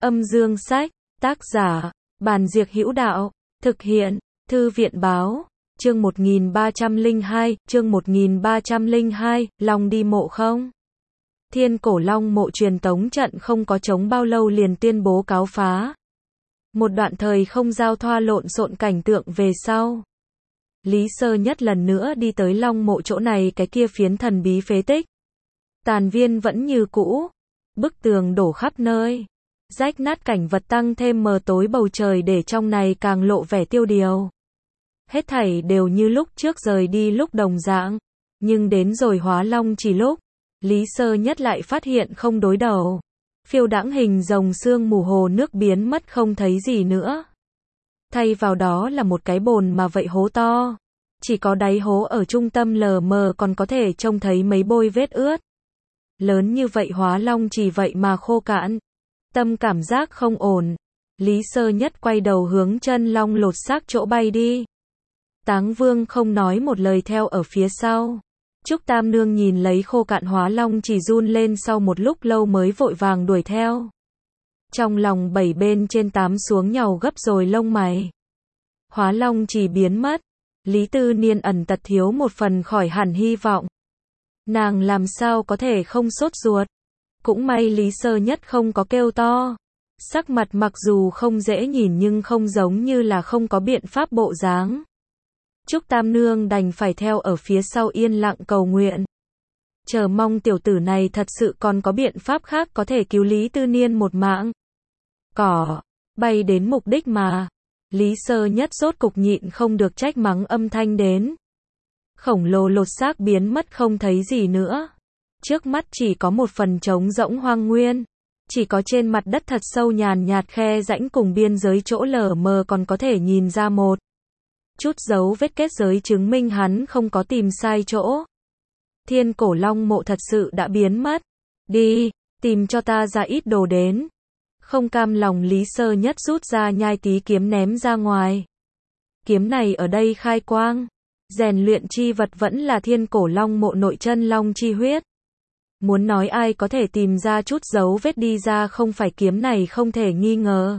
Âm dương sách, tác giả, Bàn Diệc Hữu Đạo, thực hiện, Thư viện báo, chương 1302, Long đi mộ không? Thiên Cổ Long mộ truyền tống trận không có chống bao lâu liền tuyên bố cáo phá. Một đoạn thời không giao thoa lộn xộn cảnh tượng về sau. Lý Sơ Nhất lần nữa đi tới Long mộ chỗ này cái kia phiến thần bí phế tích. Tàn viên vẫn như cũ, bức tường đổ khắp nơi. Rách nát cảnh vật tăng thêm mờ tối bầu trời để trong này càng lộ vẻ tiêu điều. Hết thảy đều như lúc trước rời đi lúc đồng dạng. Nhưng đến rồi hóa long chỉ lúc, Lý Sơ Nhất lại phát hiện không đối đầu. Phiêu đãng hình rồng sương mù hồ nước biến mất không thấy gì nữa. Thay vào đó là một cái bồn mà vậy hố to. Chỉ có đáy hố ở trung tâm lờ mờ còn có thể trông thấy mấy bôi vết ướt. Lớn như vậy hóa long chỉ vậy mà khô cạn. Tâm cảm giác không ổn. Lý Sơ Nhất quay đầu hướng chân long lột xác chỗ bay đi. Táng Vương không nói một lời theo ở phía sau. Trúc Tam Nương nhìn lấy khô cạn hóa long chỉ run lên sau một lúc lâu mới vội vàng đuổi theo. Trong lòng bảy bên trên tám xuống nhàu gấp rồi lông mày. Hóa long chỉ biến mất. Lý Tư Niên ẩn tật thiếu một phần khỏi hẳn hy vọng. Nàng làm sao có thể không sốt ruột. Cũng may Lý Sơ Nhất không có kêu to. Sắc mặt mặc dù không dễ nhìn nhưng không giống như là không có biện pháp bộ dáng. Trúc Tam Nương đành phải theo ở phía sau yên lặng cầu nguyện. Chờ mong tiểu tử này thật sự còn có biện pháp khác có thể cứu Lý Tư Niên một mạng. Cỏ, bay đến mục đích mà. Lý Sơ Nhất rốt cục nhịn không được trách mắng âm thanh đến. Khổng lồ lột xác biến mất không thấy gì nữa. Trước mắt chỉ có một phần trống rỗng hoang nguyên. Chỉ có trên mặt đất thật sâu nhàn nhạt khe rãnh cùng biên giới chỗ lở mờ còn có thể nhìn ra một chút dấu vết kết giới chứng minh hắn không có tìm sai chỗ. Thiên Cổ Long mộ thật sự đã biến mất. Đi, tìm cho ta ra ít đồ đến. Không cam lòng Lý Sơ Nhất rút ra nhai tí kiếm ném ra ngoài. Kiếm này ở đây khai quang. Rèn luyện chi vật vẫn là Thiên Cổ Long mộ nội chân long chi huyết. Muốn nói ai có thể tìm ra chút dấu vết đi ra không phải kiếm này không thể nghi ngờ.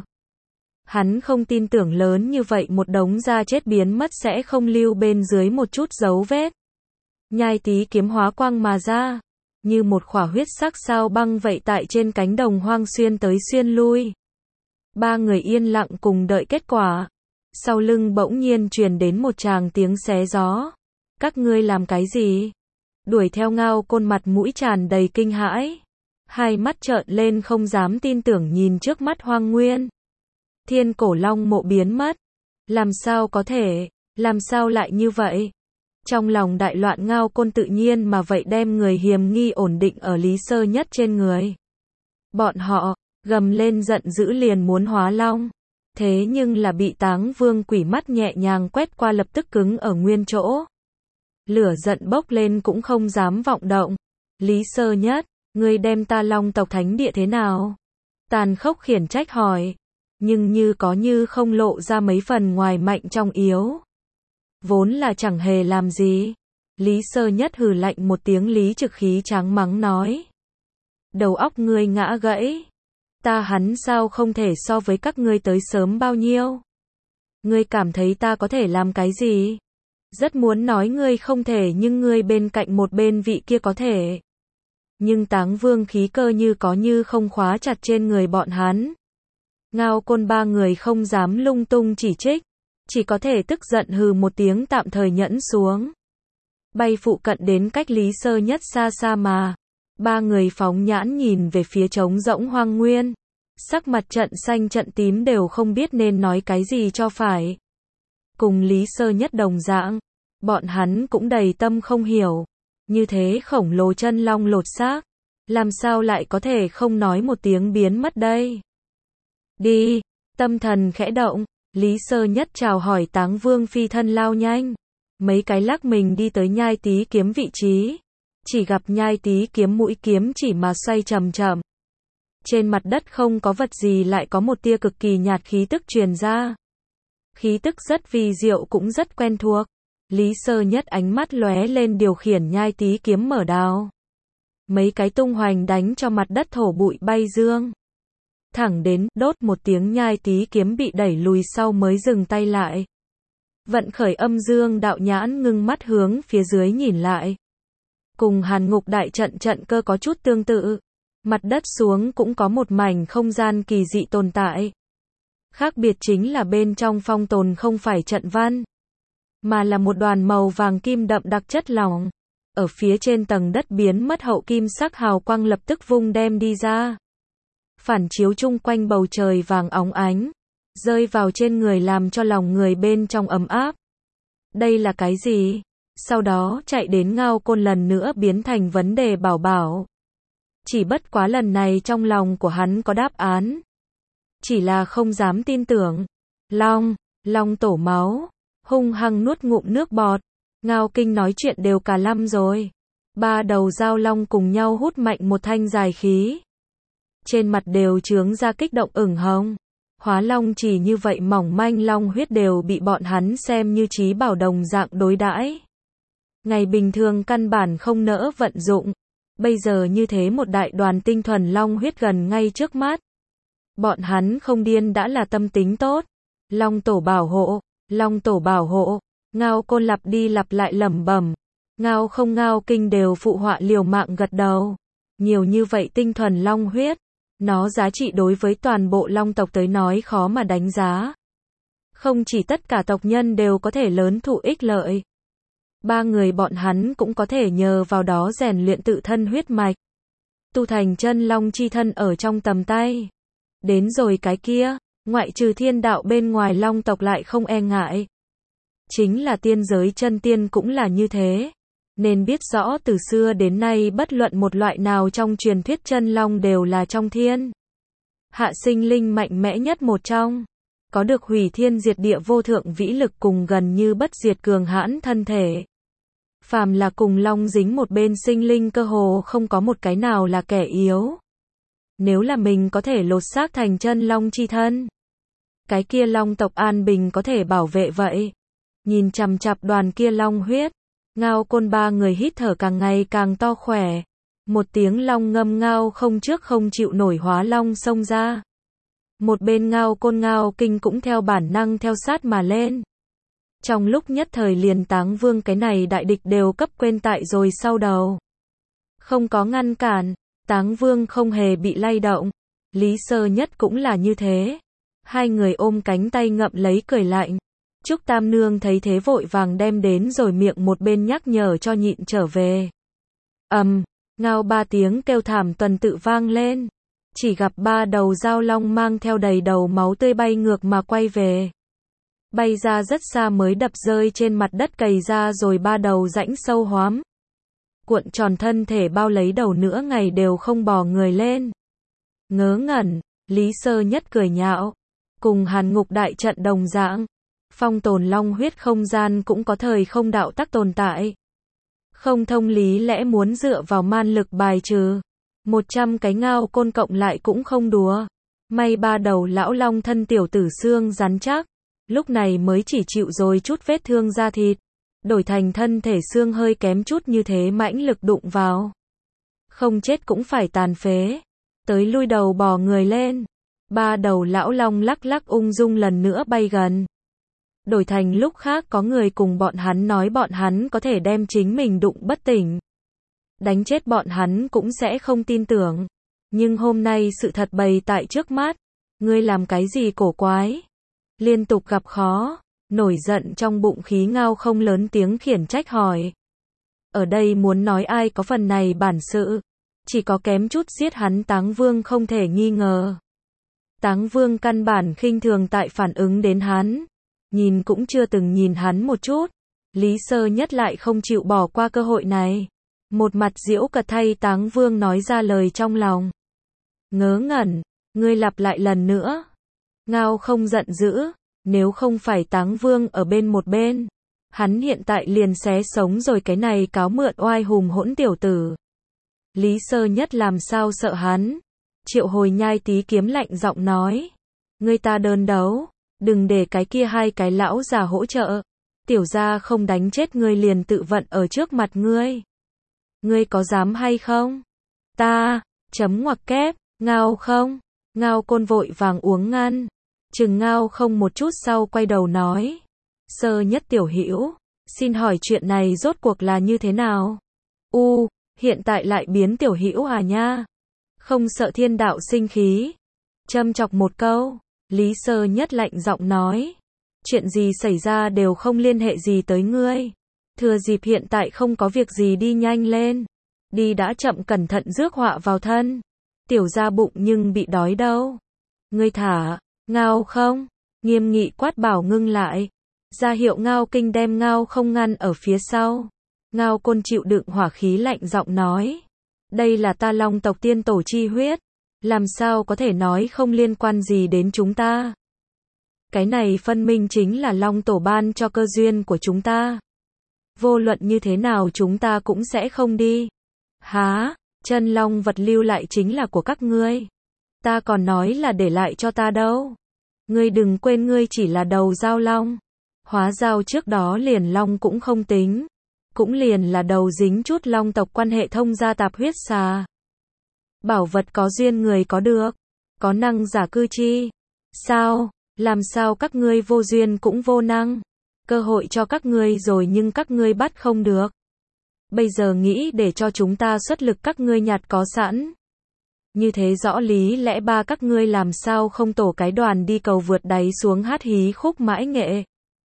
Hắn không tin tưởng lớn như vậy một đống da chết biến mất sẽ không lưu bên dưới một chút dấu vết. Nhai tí kiếm hóa quang mà ra. Như một khỏa huyết sắc sao băng vậy tại trên cánh đồng hoang xuyên tới xuyên lui. Ba người yên lặng cùng đợi kết quả. Sau lưng bỗng nhiên truyền đến một tràng tiếng xé gió. Các ngươi làm cái gì? Đuổi theo Ngao Côn mặt mũi tràn đầy kinh hãi. Hai mắt trợn lên không dám tin tưởng nhìn trước mắt hoang nguyên. Thiên Cổ Long mộ biến mất. Làm sao có thể? Làm sao lại như vậy? Trong lòng đại loạn Ngao Côn tự nhiên mà vậy đem người hiềm nghi ổn định ở Lý Sơ Nhất trên người. Bọn họ gầm lên giận dữ liền muốn hóa long. Thế nhưng là bị Táng Vương quỷ mắt nhẹ nhàng quét qua lập tức cứng ở nguyên chỗ. Lửa giận bốc lên cũng không dám vọng động. Lý Sơ Nhất, ngươi đem ta Long tộc thánh địa thế nào? Tàn khốc khiển trách hỏi. Nhưng như có như không lộ ra mấy phần ngoài mạnh trong yếu. Vốn là chẳng hề làm gì. Lý Sơ Nhất hừ lạnh một tiếng lý trực khí tráng mắng nói. Đầu óc ngươi ngã gãy. Ta hắn sao không thể so với các ngươi tới sớm bao nhiêu? Ngươi cảm thấy ta có thể làm cái gì? Rất muốn nói ngươi không thể nhưng ngươi bên cạnh một bên vị kia có thể. Nhưng Táng Vương khí cơ như có như không khóa chặt trên người bọn hắn. Ngao Côn ba người không dám lung tung chỉ trích. Chỉ có thể tức giận hừ một tiếng tạm thời nhẫn xuống. Bay phụ cận đến cách Lý Sơ Nhất xa xa mà. Ba người phóng nhãn nhìn về phía trống rỗng hoang nguyên. Sắc mặt trận xanh trận tím đều không biết nên nói cái gì cho phải. Cùng Lý Sơ Nhất đồng dạng. Bọn hắn cũng đầy tâm không hiểu. Như thế khổng lồ chân long lột xác. Làm sao lại có thể không nói một tiếng biến mất đây? Đi, tâm thần khẽ động. Lý Sơ Nhất chào hỏi Táng Vương phi thân lao nhanh. Mấy cái lắc mình đi tới nhai tí kiếm vị trí. Chỉ gặp nhai tí kiếm mũi kiếm chỉ mà xoay chậm chậm. Trên mặt đất không có vật gì lại có một tia cực kỳ nhạt khí tức truyền ra. Khí tức rất vi diệu cũng rất quen thuộc. Lý Sơ Nhất ánh mắt lóe lên điều khiển nhai tí kiếm mở đao. Mấy cái tung hoành đánh cho mặt đất thổ bụi bay dương. thẳng đến, đốt một tiếng nhai tí kiếm bị đẩy lùi sau mới dừng tay lại. Vận khởi âm dương đạo nhãn ngưng mắt hướng phía dưới nhìn lại. Cùng Hàn Ngục đại trận trận cơ có chút tương tự. Mặt đất xuống cũng có một mảnh không gian kỳ dị tồn tại. Khác biệt chính là bên trong phong tồn không phải trận văn, mà là một đoàn màu vàng kim đậm đặc chất lỏng. Ở phía trên tầng đất biến mất hậu kim sắc hào quang lập tức vung đem đi ra. Phản chiếu chung quanh bầu trời vàng óng ánh, rơi vào trên người làm cho lòng người bên trong ấm áp. Đây là cái gì? Sau đó chạy đến Ngao Côn lần nữa biến thành vấn đề bảo bảo. Chỉ bất quá lần này trong lòng của hắn có đáp án. Chỉ là không dám tin tưởng. Long tổ máu. Hung hăng nuốt ngụm nước bọt. Ngao Kinh nói chuyện đều cả lăm rồi. Ba đầu dao long cùng nhau hút mạnh một thanh dài khí. Trên mặt đều chướng ra kích động ửng hồng. Hóa long chỉ như vậy mỏng manh long huyết đều bị bọn hắn xem như trí bảo đồng dạng đối đãi. Ngày bình thường căn bản không nỡ vận dụng. Bây giờ như thế một đại đoàn tinh thuần long huyết gần ngay trước mắt. Bọn hắn không điên đã là tâm tính tốt. Long tổ bảo hộ, Long tổ bảo hộ. Ngao Côn lặp đi lặp lại lẩm bẩm. Ngao không Ngao Kinh đều phụ họa liều mạng gật đầu. Nhiều như vậy tinh thuần long huyết. Nó giá trị đối với toàn bộ long tộc tới nói khó mà đánh giá. Không chỉ tất cả tộc nhân đều có thể lớn thụ ích lợi. Ba người bọn hắn cũng có thể nhờ vào đó rèn luyện tự thân huyết mạch. Tu thành chân long chi thân ở trong tầm tay. Đến rồi cái kia, ngoại trừ thiên đạo bên ngoài long tộc lại không e ngại. Chính là tiên giới chân tiên cũng là như thế. Nên biết rõ từ xưa đến nay bất luận một loại nào trong truyền thuyết chân long đều là trong thiên hạ sinh linh mạnh mẽ nhất một trong. Có được hủy thiên diệt địa vô thượng vĩ lực cùng gần như bất diệt cường hãn thân thể. Phàm là cùng long dính một bên sinh linh cơ hồ không có một cái nào là kẻ yếu. Nếu là mình có thể lột xác thành chân long chi thân, cái kia long tộc an bình có thể bảo vệ vậy. Nhìn chằm chằm đoàn kia long huyết, Ngao Côn ba người hít thở càng ngày càng to khỏe. Một tiếng long ngâm ngao không trước không chịu nổi hóa long xông ra. Một bên Ngao Côn Ngao Kinh cũng theo bản năng theo sát mà lên. Trong lúc nhất thời liền Táng Vương cái này đại địch đều cấp quên tại rồi sau đầu. Không có ngăn cản, Táng Vương không hề bị lay động. Lý Sơ Nhất cũng là như thế. Hai người ôm cánh tay ngậm lấy cười lạnh. Trúc Tam Nương thấy thế vội vàng đem đến rồi miệng một bên nhắc nhở cho nhịn trở về. Ngao ba tiếng kêu thảm tuần tự vang lên. Chỉ gặp ba đầu dao long mang theo đầy đầu máu tươi bay ngược mà quay về. Bay ra rất xa mới đập rơi trên mặt đất cày ra rồi ba đầu rãnh sâu hoắm. Cuộn tròn thân thể bao lấy đầu nửa ngày đều không bò người lên. Ngớ ngẩn, Lý Sơ Nhất cười nhạo. Cùng Hàn Ngục đại trận đồng dạng. Phong tồn long huyết không gian cũng có thời không đạo tắc tồn tại. Không thông lý lẽ muốn dựa vào man lực bài trừ. 100 cái Ngao Côn cộng lại cũng không đùa. May ba đầu lão long thân tiểu tử xương rắn chắc. Lúc này mới chỉ chịu rồi chút vết thương da thịt. Đổi thành thân thể xương hơi kém chút như thế mãnh lực đụng vào. Không chết cũng phải tàn phế. Tới lui đầu bò người lên. Ba đầu lão long lắc lắc ung dung lần nữa bay gần. Đổi thành lúc khác có người cùng bọn hắn nói bọn hắn có thể đem chính mình đụng bất tỉnh. Đánh chết bọn hắn cũng sẽ không tin tưởng. Nhưng hôm nay sự thật bày tại trước mắt. Ngươi làm cái gì cổ quái? Liên tục gặp khó. Nổi giận trong bụng khí Ngao không lớn tiếng khiển trách hỏi. Ở đây muốn nói ai có phần này bản sự. Chỉ có kém chút giết hắn Táng Vương không thể nghi ngờ. Táng Vương căn bản khinh thường tại phản ứng đến hắn. Nhìn cũng chưa từng nhìn hắn một chút. Lý Sơ Nhất lại không chịu bỏ qua cơ hội này. Một mặt giễu cợt thay Táng Vương nói ra lời trong lòng. Ngớ ngẩn, ngươi lặp lại lần nữa. Ngao không giận dữ. Nếu không phải Táng Vương ở bên một bên, hắn hiện tại liền xé sống rồi cái này cáo mượn oai hùng hỗn tiểu tử. Lý Sơ Nhất làm sao sợ hắn. Triệu Hồi nhai tí kiếm lạnh giọng nói. Ngươi ta đơn đấu. Đừng để cái kia hai cái lão già hỗ trợ. Tiểu gia không đánh chết ngươi liền tự vận ở trước mặt ngươi. Ngươi có dám hay không? Ta, chấm ngoặc kép, Ngao không. Ngao Côn vội vàng uống ngăn. Chừng Ngao không một chút sau quay đầu nói. Sơ Nhất tiểu hữu, xin hỏi chuyện này rốt cuộc là như thế nào? Hiện tại lại biến tiểu hữu à nha? Không sợ thiên đạo sinh khí? Châm chọc một câu, Lý Sơ Nhất lạnh giọng nói. Chuyện gì xảy ra đều không liên hệ gì tới ngươi. Thừa dịp hiện tại không có việc gì đi nhanh lên. Đi đã chậm cẩn thận rước họa vào thân. Tiểu gia bụng nhưng bị đói đâu. Ngươi thả, Ngao không? Nghiêm nghị quát bảo ngưng lại. Ra hiệu Ngao Kinh đem Ngao không ngăn ở phía sau. Ngao Côn chịu đựng hỏa khí lạnh giọng nói. Đây là ta Long tộc tiên tổ chi huyết. Làm sao có thể nói không liên quan gì đến chúng ta? Cái này phân minh chính là Long tổ ban cho cơ duyên của chúng ta. Vô luận như thế nào chúng ta cũng sẽ không đi. Há, chân long vật lưu lại chính là của các ngươi. Ta còn nói là để lại cho ta đâu. Ngươi đừng quên ngươi chỉ là đầu giao long. Hóa giao trước đó liền long cũng không tính. Cũng liền là đầu dính chút long tộc quan hệ thông gia tạp huyết xà. Bảo vật có duyên người có được. Có năng giả cư chi. Sao? Làm sao các ngươi vô duyên cũng vô năng? Cơ hội cho các ngươi rồi nhưng các ngươi bắt không được. Bây giờ nghĩ để cho chúng ta xuất lực các ngươi nhặt có sẵn. Như thế rõ lý lẽ ba các ngươi làm sao không tổ cái đoàn đi cầu vượt đáy xuống hát hí khúc mãi nghệ.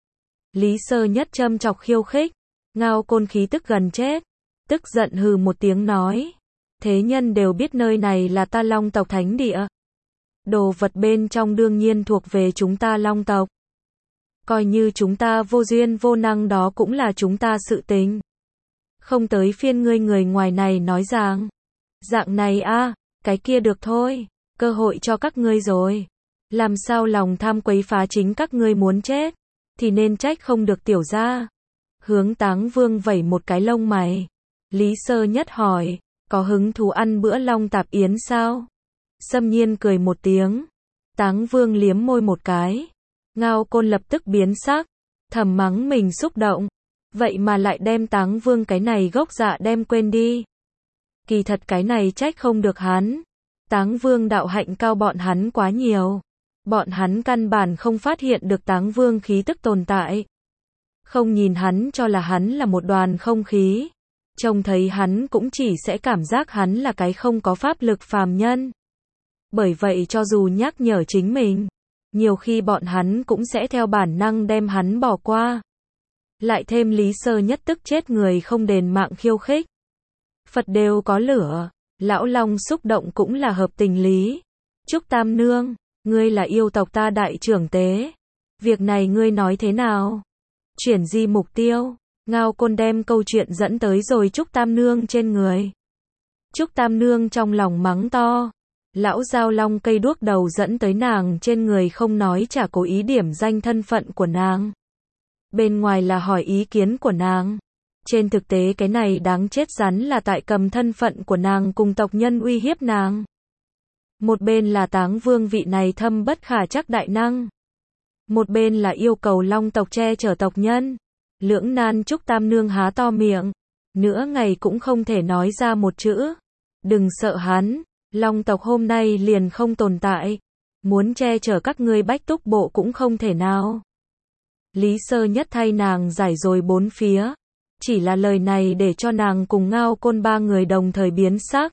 Lý Sơ Nhất châm chọc khiêu khích. Ngao Côn khí tức gần chết. Tức giận hừ một tiếng nói. Thế nhân đều biết nơi này là ta Long tộc thánh địa. Đồ vật bên trong đương nhiên thuộc về chúng ta Long tộc. Coi như chúng ta vô duyên vô năng đó cũng là chúng ta sự tình. Không tới phiên ngươi người ngoài này nói rằng. Dạng này a, cái kia được thôi. Cơ hội cho các ngươi rồi. Làm sao lòng tham quấy phá chính các ngươi muốn chết. Thì nên trách không được tiểu gia. Hướng Táng Vương vẩy một cái lông mày. Lý Sơ Nhất hỏi. Có hứng thú ăn bữa long tạp yến sao? Xâm Nhiên cười một tiếng. Táng Vương liếm môi một cái. Ngao Côn lập tức biến sắc. Thầm mắng mình xúc động. Vậy mà lại đem Táng Vương cái này gốc dạ đem quên đi. Kỳ thật cái này trách không được hắn. Táng Vương đạo hạnh cao bọn hắn quá nhiều. Bọn hắn căn bản không phát hiện được Táng Vương khí tức tồn tại. Không nhìn hắn cho là hắn là một đoàn không khí. Trông thấy hắn cũng chỉ sẽ cảm giác hắn là cái không có pháp lực phàm nhân. Bởi vậy cho dù nhắc nhở chính mình, nhiều khi bọn hắn cũng sẽ theo bản năng đem hắn bỏ qua. Lại thêm Lý Sơ Nhất tức chết người không đền mạng khiêu khích. Phật đều có lửa, lão long xúc động cũng là hợp tình lý. Trúc Tam Nương, ngươi là yêu tộc ta đại trưởng tế. Việc này ngươi nói thế nào? Chuyển di mục tiêu. Ngao Côn đem câu chuyện dẫn tới rồi Trúc Tam Nương trên người. Trúc Tam Nương trong lòng mắng to. Lão giao long cây đuốc đầu dẫn tới nàng trên người không nói chả cố ý điểm danh thân phận của nàng. Bên ngoài là hỏi ý kiến của nàng. Trên thực tế cái này đáng chết rắn là tại cầm thân phận của nàng cùng tộc nhân uy hiếp nàng. Một bên là Táng Vương vị này thâm bất khả trắc đại năng. Một bên là yêu cầu long tộc che chở tộc nhân. Lưỡng nan Trúc Tam Nương há to miệng. Nửa ngày cũng không thể nói ra một chữ. Đừng sợ hắn. Long tộc hôm nay liền không tồn tại. Muốn che chở các ngươi Bách Túc bộ cũng không thể nào. Lý Sơ Nhất thay nàng giải rồi bốn phía. Chỉ là lời này để cho nàng cùng Ngao Côn ba người đồng thời biến sắc.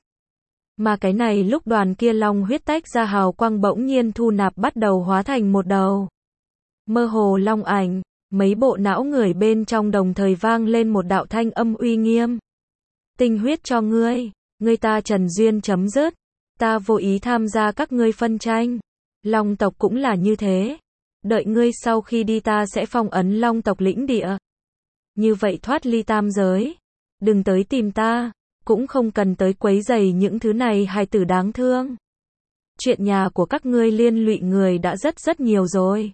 Mà cái này lúc đoàn kia long huyết tách ra hào quang bỗng nhiên thu nạp bắt đầu hóa thành một đầu. Mơ hồ long ảnh, mấy bộ não người bên trong đồng thời vang lên một đạo thanh âm uy nghiêm. Tinh huyết cho ngươi, ngươi ta trần duyên chấm dứt. Ta vô ý tham gia các ngươi phân tranh. Long tộc cũng là như thế. Đợi ngươi sau khi đi ta sẽ phong ấn long tộc lĩnh địa. Như vậy thoát ly tam giới. Đừng tới tìm ta. Cũng không cần tới quấy rầy những thứ này hài tử đáng thương. Chuyện nhà của các ngươi liên lụy người đã rất nhiều rồi.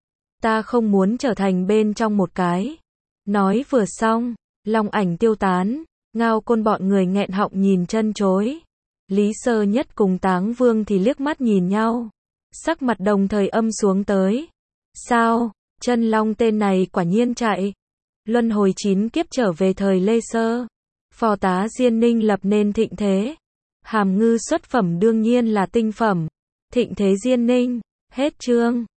Ta không muốn trở thành bên trong một cái. Nói vừa xong, long ảnh tiêu tán. Ngao Côn bọn người nghẹn họng nhìn chân chối. Lý Sơ Nhất cùng Táng Vương thì liếc mắt nhìn nhau. Sắc mặt đồng thời âm xuống tới. Sao, chân long tên này quả nhiên chạy. Luân hồi 9 kiếp trở về thời Lê Sơ. Phò tá Diên Ninh lập nên thịnh thế. Hàm ngư xuất phẩm đương nhiên là tinh phẩm. Thịnh thế Diên Ninh. Hết chương.